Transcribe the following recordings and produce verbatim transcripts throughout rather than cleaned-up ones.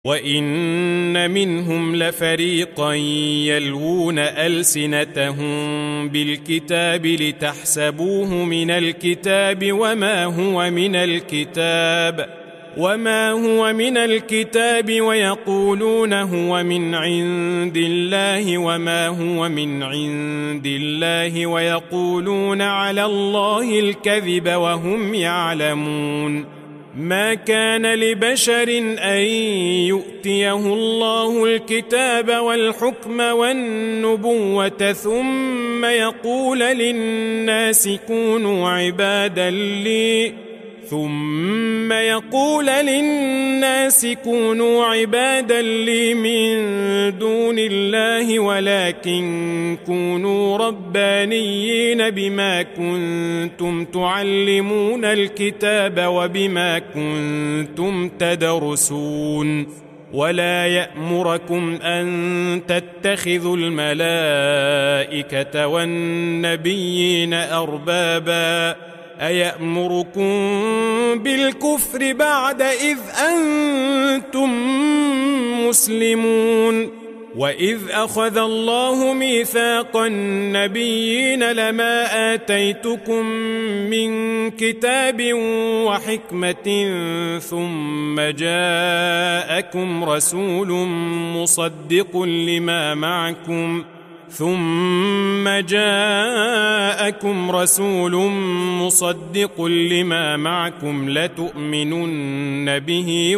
وإن منهم لفريقا يلوون ألسنتهم بالكتاب لتحسبوه من الكتاب وما هو من الكتاب وما هو من الكتاب ويقولون هو من عند الله وما هو من عند الله ويقولون على الله الكذب وهم يعلمون. ما كان لبشر أن يؤتيه الله الكتاب والحكم والنبوة ثم يقول للناس كونوا عبادا لي ثم يقول للناس كونوا عبادا لي من دون الله ولكن كونوا ربانيين بما كنتم تعلمون الكتاب وبما كنتم تدرسون. ولا يأمركم أن تتخذوا الملائكة والنبيين أربابا أيأمركم بالكفر بعد إذ أنتم مسلمون. وإذ أخذ الله ميثاق النبيين لما آتيتكم من كتاب وحكمة ثم جاءكم رسول مصدق لما معكم ثم جاءكم رسول مصدق لما معكم لتؤمنن به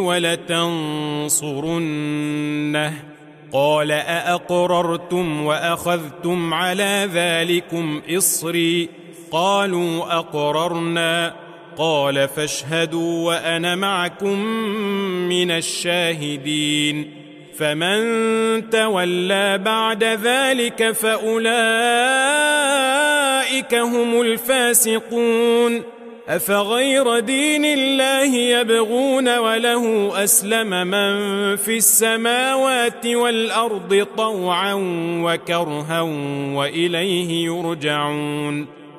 ولتنصرنه قال أأقررتم وأخذتم على ذلكم إصري قالوا أقررنا قال فاشهدوا وأنا معكم من الشاهدين. فمن تولى بعد ذلك فأولئك هم الفاسقون. أفغير دين الله يبغون وله أسلم من في السماوات والأرض طوعا وكرها وإليه يرجعون.